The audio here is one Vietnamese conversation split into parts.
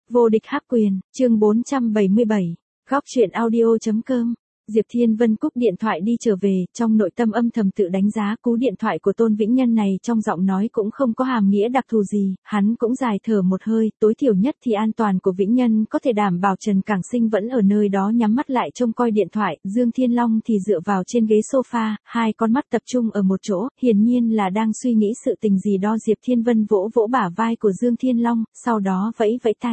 Vô địch hắc quyền, chương 477, góc truyện audio.com. Diệp Thiên Vân cúp điện thoại đi trở về, trong nội tâm âm thầm tự đánh giá cú điện thoại của Tôn Vĩnh Nhân này trong giọng nói cũng không có hàm nghĩa đặc thù gì, hắn cũng dài thở một hơi, tối thiểu nhất thì an toàn của Vĩnh Nhân có thể đảm bảo. Trần Cảng Sinh vẫn ở nơi đó nhắm mắt lại trông coi điện thoại, Dương Thiên Long thì dựa vào trên ghế sofa, hai con mắt tập trung ở một chỗ, hiển nhiên là đang suy nghĩ sự tình gì đó. Diệp Thiên Vân vỗ vỗ bả vai của Dương Thiên Long, sau đó vẫy vẫy tay.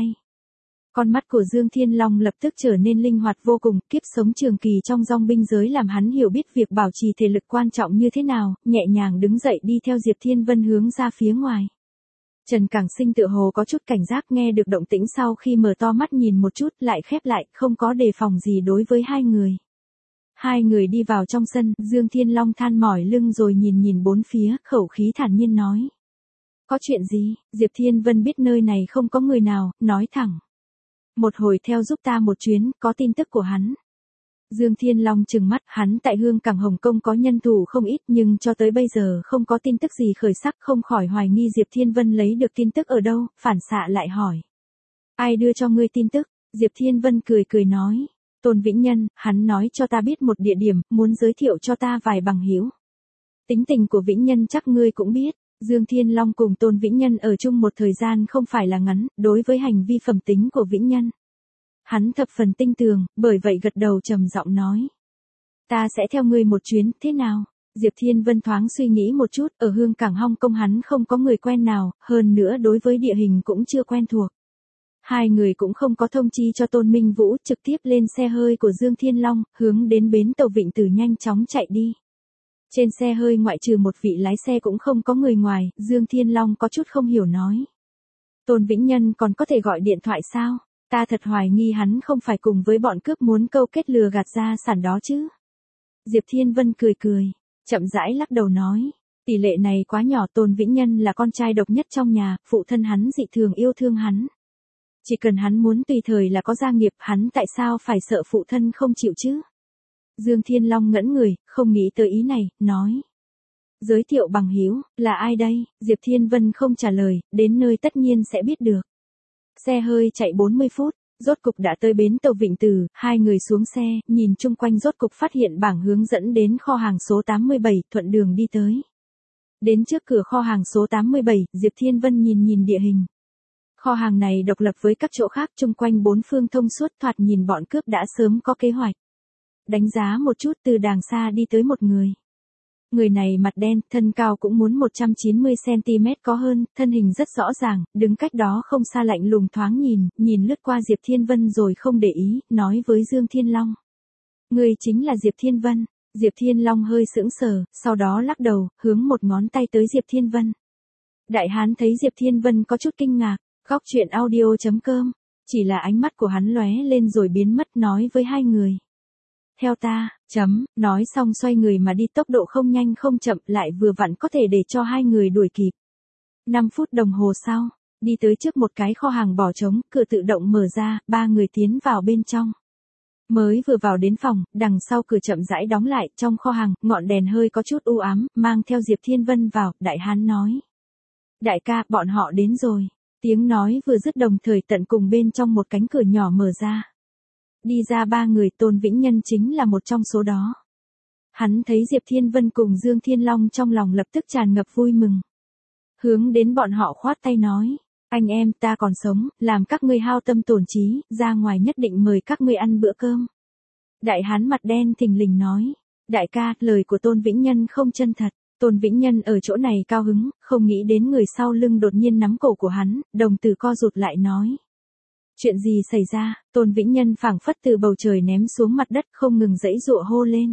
Con mắt của Dương Thiên Long lập tức trở nên linh hoạt vô cùng, kiếp sống trường kỳ trong dòng binh giới làm hắn hiểu biết việc bảo trì thể lực quan trọng như thế nào, nhẹ nhàng đứng dậy đi theo Diệp Thiên Vân hướng ra phía ngoài. Trần Cảng Sinh tựa hồ có chút cảnh giác nghe được động tĩnh sau khi mở to mắt nhìn một chút lại khép lại, không có đề phòng gì đối với hai người. Hai người đi vào trong sân, Dương Thiên Long than mỏi lưng rồi nhìn nhìn bốn phía, khẩu khí thản nhiên nói. Có chuyện gì? Diệp Thiên Vân biết nơi này không có người nào, nói thẳng. Một hồi theo giúp ta một chuyến, có tin tức của hắn. Dương Thiên Long trừng mắt, hắn tại Hương Cảng Hồng Kông có nhân thủ không ít nhưng cho tới bây giờ không có tin tức gì khởi sắc, không khỏi hoài nghi Diệp Thiên Vân lấy được tin tức ở đâu, phản xạ lại hỏi. Ai đưa cho ngươi tin tức? Diệp Thiên Vân cười cười nói. Tôn Vĩnh Nhân, hắn nói cho ta biết một địa điểm, muốn giới thiệu cho ta vài bằng hữu. Tính tình của Vĩnh Nhân chắc ngươi cũng biết. Dương Thiên Long cùng Tôn Vĩnh Nhân ở chung một thời gian không phải là ngắn, đối với hành vi phẩm tính của Vĩnh Nhân. Hắn thập phần tinh tường, bởi vậy gật đầu trầm giọng nói. Ta sẽ theo ngươi một chuyến, thế nào? Diệp Thiên Vân thoáng suy nghĩ một chút, ở Hương Cảng Hong Kong hắn không có người quen nào, hơn nữa đối với địa hình cũng chưa quen thuộc. Hai người cũng không có thông chi cho Tôn Minh Vũ, trực tiếp lên xe hơi của Dương Thiên Long, hướng đến bến tàu Vịnh Tử nhanh chóng chạy đi. Trên xe hơi ngoại trừ một vị lái xe cũng không có người ngoài, Dương Thiên Long có chút không hiểu nói. Tôn Vĩnh Nhân còn có thể gọi điện thoại sao? Ta thật hoài nghi hắn không phải cùng với bọn cướp muốn câu kết lừa gạt gia sản đó chứ. Diệp Thiên Vân cười cười, chậm rãi lắc đầu nói. Tỷ lệ này quá nhỏ. Tôn Vĩnh Nhân là con trai độc nhất trong nhà, phụ thân hắn dị thường yêu thương hắn. Chỉ cần hắn muốn tùy thời là có gia nghiệp, hắn tại sao phải sợ phụ thân không chịu chứ? Dương Thiên Long ngẩn người, không nghĩ tới ý này, nói. Giới thiệu bằng hữu, là ai đây? Diệp Thiên Vân không trả lời, đến nơi tất nhiên sẽ biết được. Xe hơi chạy 40 phút, rốt cục đã tới bến tàu Vịnh Tử, hai người xuống xe, nhìn chung quanh rốt cục phát hiện bảng hướng dẫn đến kho hàng số 87, thuận đường đi tới. Đến trước cửa kho hàng số 87, Diệp Thiên Vân nhìn nhìn địa hình. Kho hàng này độc lập với các chỗ khác, chung quanh bốn phương thông suốt, thoạt nhìn bọn cướp đã sớm có kế hoạch. Đánh giá một chút, từ đàng xa đi tới một người. Người này mặt đen, thân cao cũng muốn 190cm có hơn, thân hình rất rõ ràng, đứng cách đó không xa lạnh lùng thoáng nhìn lướt qua Diệp Thiên Vân rồi không để ý, nói với Dương Thiên Long. Người chính là Diệp Thiên Vân. Diệp Thiên Long hơi sững sờ, sau đó lắc đầu, hướng một ngón tay tới Diệp Thiên Vân. Đại hán thấy Diệp Thiên Vân có chút kinh ngạc, góc truyện audio.com, chỉ là ánh mắt của hắn lóe lên rồi biến mất, nói với hai người. Theo ta, nói xong xoay người mà đi, tốc độ không nhanh không chậm, lại vừa vặn có thể để cho hai người đuổi kịp. 5 phút đồng hồ sau, đi tới trước một cái kho hàng bỏ trống, cửa tự động mở ra, ba người tiến vào bên trong. Mới vừa vào đến phòng, đằng sau cửa chậm rãi đóng lại, trong kho hàng, ngọn đèn hơi có chút u ám, mang theo Diệp Thiên Vân vào, đại hán nói. Đại ca, bọn họ đến rồi. Tiếng nói vừa dứt đồng thời tận cùng bên trong một cánh cửa nhỏ mở ra. Đi ra ba người, Tôn Vĩnh Nhân chính là một trong số đó. Hắn thấy Diệp Thiên Vân cùng Dương Thiên Long trong lòng lập tức tràn ngập vui mừng. Hướng đến bọn họ khoát tay nói, anh em ta còn sống, làm các ngươi hao tâm tổn trí, ra ngoài nhất định mời các ngươi ăn bữa cơm. Đại hán mặt đen thình lình nói, đại ca, lời của Tôn Vĩnh Nhân không chân thật. Tôn Vĩnh Nhân ở chỗ này cao hứng, không nghĩ đến người sau lưng đột nhiên nắm cổ của hắn, đồng tử co rụt lại nói. Chuyện gì xảy ra? Tôn Vĩnh Nhân phảng phất từ bầu trời ném xuống mặt đất, không ngừng giãy giụa hô lên.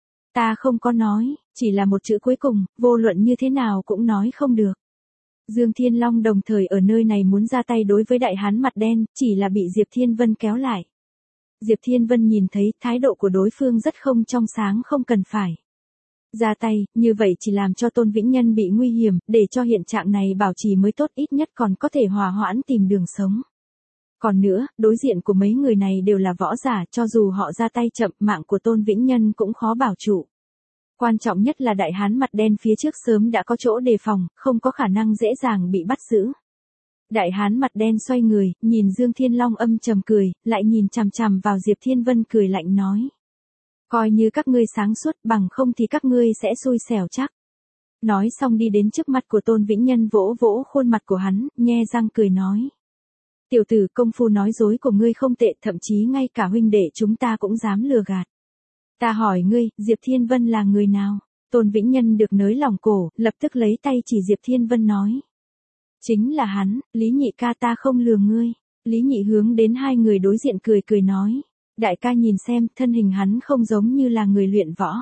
Ta không có nói, chỉ là một chữ cuối cùng, vô luận như thế nào cũng nói không được. Dương Thiên Long đồng thời ở nơi này muốn ra tay đối với đại hán mặt đen, chỉ là bị Diệp Thiên Vân kéo lại. Diệp Thiên Vân nhìn thấy thái độ của đối phương rất không trong sáng, không cần phải ra tay, như vậy chỉ làm cho Tôn Vĩnh Nhân bị nguy hiểm, để cho hiện trạng này bảo trì mới tốt, ít nhất còn có thể hòa hoãn tìm đường sống. Còn nữa, đối diện của mấy người này đều là võ giả, cho dù họ ra tay chậm, mạng của Tôn Vĩnh Nhân cũng khó bảo trụ. Quan trọng nhất là đại hán mặt đen phía trước sớm đã có chỗ đề phòng, không có khả năng dễ dàng bị bắt giữ. Đại hán mặt đen xoay người, nhìn Dương Thiên Long âm trầm cười, lại nhìn chằm chằm vào Diệp Thiên Vân cười lạnh nói. Coi như các ngươi sáng suốt, bằng không thì các ngươi sẽ xui xẻo chắc. Nói xong đi đến trước mặt của Tôn Vĩnh Nhân vỗ vỗ khuôn mặt của hắn, nhe răng cười nói. Tiểu tử, công phu nói dối của ngươi không tệ, thậm chí ngay cả huynh đệ chúng ta cũng dám lừa gạt. Ta hỏi ngươi, Diệp Thiên Vân là người nào? Tôn Vĩnh Nhân được nới lòng cổ, lập tức lấy tay chỉ Diệp Thiên Vân nói. Chính là hắn, Lý Nhị ca, ta không lừa ngươi. Lý Nhị hướng đến hai người đối diện cười cười nói. Đại ca nhìn xem, thân hình hắn không giống như là người luyện võ.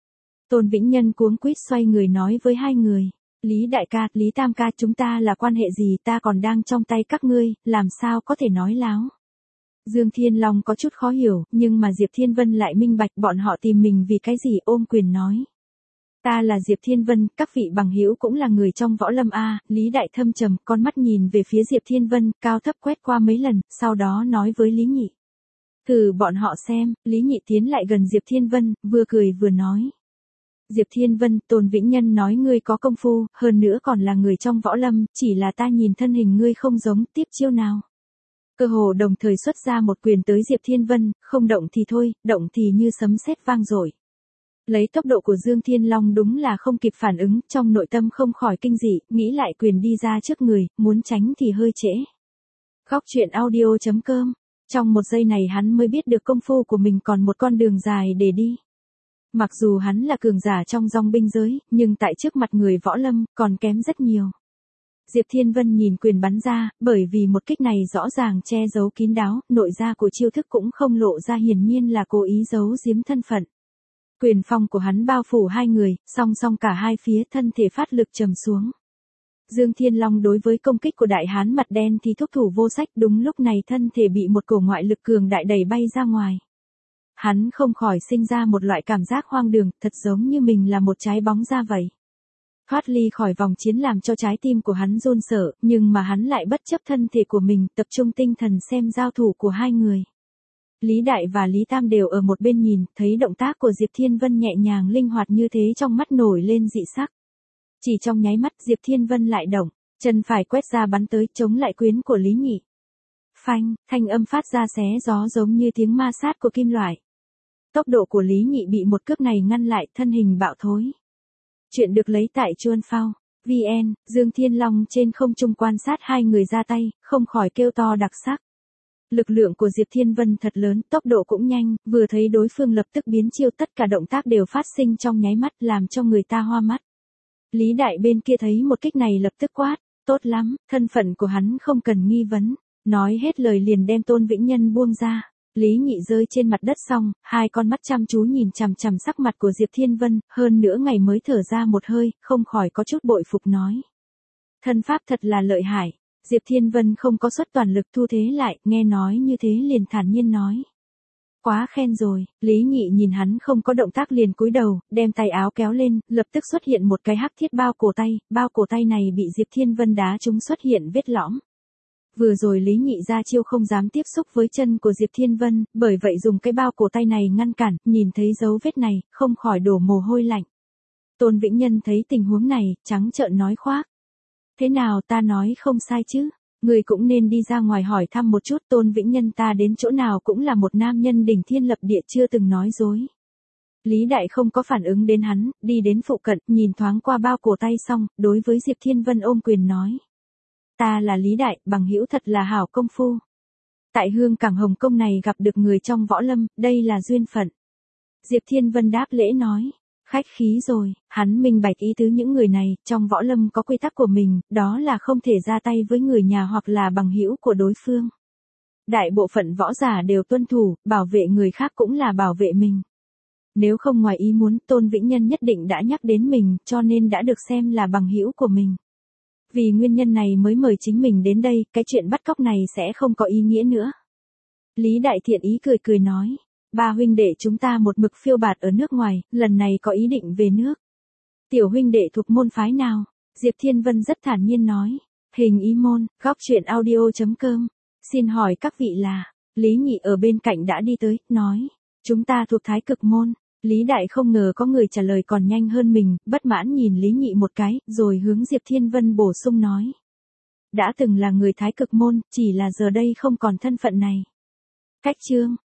Tôn Vĩnh Nhân cuống quýt xoay người nói với hai người. Lý đại ca, Lý tam ca, chúng ta là quan hệ gì, ta còn đang trong tay các ngươi, làm sao có thể nói láo. Dương Thiên Long có chút khó hiểu, nhưng mà Diệp Thiên Vân lại minh bạch bọn họ tìm mình vì cái gì, ôm quyền nói. Ta là Diệp Thiên Vân, các vị bằng hữu cũng là người trong võ lâm a. Lý đại thâm trầm, con mắt nhìn về phía Diệp Thiên Vân, cao thấp quét qua mấy lần, sau đó nói với Lý Nhị. Thử bọn họ xem, Lý Nhị tiến lại gần Diệp Thiên Vân, vừa cười vừa nói. Diệp Thiên Vân, Tôn Vĩnh Nhân nói ngươi có công phu, hơn nữa còn là người trong võ lâm, chỉ là ta nhìn thân hình ngươi không giống, tiếp chiêu nào. Cơ hồ đồng thời xuất ra một quyền tới Diệp Thiên Vân, không động thì thôi, động thì như sấm sét vang dội. Lấy tốc độ của Dương Thiên Long đúng là không kịp phản ứng, trong nội tâm không khỏi kinh dị, nghĩ lại quyền đi ra trước người, muốn tránh thì hơi trễ. Góc truyện audio.com. Trong một giây này hắn mới biết được công phu của mình còn một con đường dài để đi. Mặc dù hắn là cường giả trong dòng binh giới, nhưng tại trước mặt người võ lâm, còn kém rất nhiều. Diệp Thiên Vân nhìn quyền bắn ra, bởi vì một kích này rõ ràng che giấu kín đáo, nội ra của chiêu thức cũng không lộ ra, hiển nhiên là cố ý giấu giếm thân phận. Quyền phong của hắn bao phủ hai người, song song cả hai phía, thân thể phát lực trầm xuống. Dương Thiên Long đối với công kích của đại hán mặt đen thì thúc thủ vô sách, đúng lúc này thân thể bị một cổ ngoại lực cường đại đẩy bay ra ngoài. Hắn không khỏi sinh ra một loại cảm giác hoang đường, thật giống như mình là một trái bóng ra vậy. Thoát ly khỏi vòng chiến làm cho trái tim của hắn run sợ, nhưng mà hắn lại bất chấp thân thể của mình, tập trung tinh thần xem giao thủ của hai người. Lý Đại và Lý Tam đều ở một bên nhìn, thấy động tác của Diệp Thiên Vân nhẹ nhàng linh hoạt như thế, trong mắt nổi lên dị sắc. Chỉ trong nháy mắt Diệp Thiên Vân lại động, chân phải quét ra bắn tới, chống lại quyền của Lý Nhị. Phanh, thanh âm phát ra xé gió giống như tiếng ma sát của kim loại. Tốc độ của Lý Nhị bị một cước này ngăn lại, thân hình bạo thối. Chuyện được lấy tại Chuan Phao, VN, Dương Thiên Long trên không trung quan sát hai người ra tay, không khỏi kêu to đặc sắc. Lực lượng của Diệp Thiên Vân thật lớn, tốc độ cũng nhanh, vừa thấy đối phương lập tức biến chiêu, tất cả động tác đều phát sinh trong nháy mắt, làm cho người ta hoa mắt. Lý Đại bên kia thấy một kích này lập tức quát, tốt lắm, thân phận của hắn không cần nghi vấn, nói hết lời liền đem Tôn Vĩnh Nhân buông ra. Lý Nhị rơi trên mặt đất xong, hai con mắt chăm chú nhìn chằm chằm sắc mặt của Diệp Thiên Vân, hơn nữa ngày mới thở ra một hơi, không khỏi có chút bội phục nói. Thân pháp thật là lợi hại. Diệp Thiên Vân không có xuất toàn lực thu thế lại, nghe nói như thế liền thản nhiên nói. Quá khen rồi, Lý Nhị nhìn hắn không có động tác liền cúi đầu, đem tay áo kéo lên, lập tức xuất hiện một cái hắc thiết bao cổ tay này bị Diệp Thiên Vân đá trúng xuất hiện vết lõm. Vừa rồi Lý Nhị ra chiêu không dám tiếp xúc với chân của Diệp Thiên Vân, bởi vậy dùng cái bao cổ tay này ngăn cản, nhìn thấy dấu vết này, không khỏi đổ mồ hôi lạnh. Tôn Vĩnh Nhân thấy tình huống này, trắng trợn nói khoác. Thế nào, ta nói không sai chứ, người cũng nên đi ra ngoài hỏi thăm một chút. Tôn Vĩnh Nhân ta đến chỗ nào cũng là một nam nhân đỉnh thiên lập địa, chưa từng nói dối. Lý Đại không có phản ứng đến hắn, đi đến phụ cận, nhìn thoáng qua bao cổ tay xong, đối với Diệp Thiên Vân ôm quyền nói. Ta là Lý Đại, bằng hữu thật là hảo công phu. Tại Hương Cảng Hồng Kông này gặp được người trong võ lâm, đây là duyên phận. Diệp Thiên Vân đáp lễ nói. Khách khí rồi, hắn minh bạch ý tứ những người này, trong võ lâm có quy tắc của mình, đó là không thể ra tay với người nhà hoặc là bằng hữu của đối phương. Đại bộ phận võ giả đều tuân thủ, bảo vệ người khác cũng là bảo vệ mình. Nếu không ngoài ý muốn, Tôn Vĩnh Nhân nhất định đã nhắc đến mình, cho nên đã được xem là bằng hữu của mình. Vì nguyên nhân này mới mời chính mình đến đây, cái chuyện bắt cóc này sẽ không có ý nghĩa nữa. Lý Đại thiện ý cười cười nói. Ba huynh đệ chúng ta một mực phiêu bạt ở nước ngoài, lần này có ý định về nước. Tiểu huynh đệ thuộc môn phái nào? Diệp Thiên Vân rất thản nhiên nói. Hình ý môn, góc truyện audio.com. Xin hỏi các vị là, Lý Nhị ở bên cạnh đã đi tới, nói. Chúng ta thuộc Thái Cực môn. Lý Đại không ngờ có người trả lời còn nhanh hơn mình, bất mãn nhìn Lý Nhị một cái, rồi hướng Diệp Thiên Vân bổ sung nói. đã từng là người Thái Cực môn, chỉ là giờ đây không còn thân phận này. Cách chương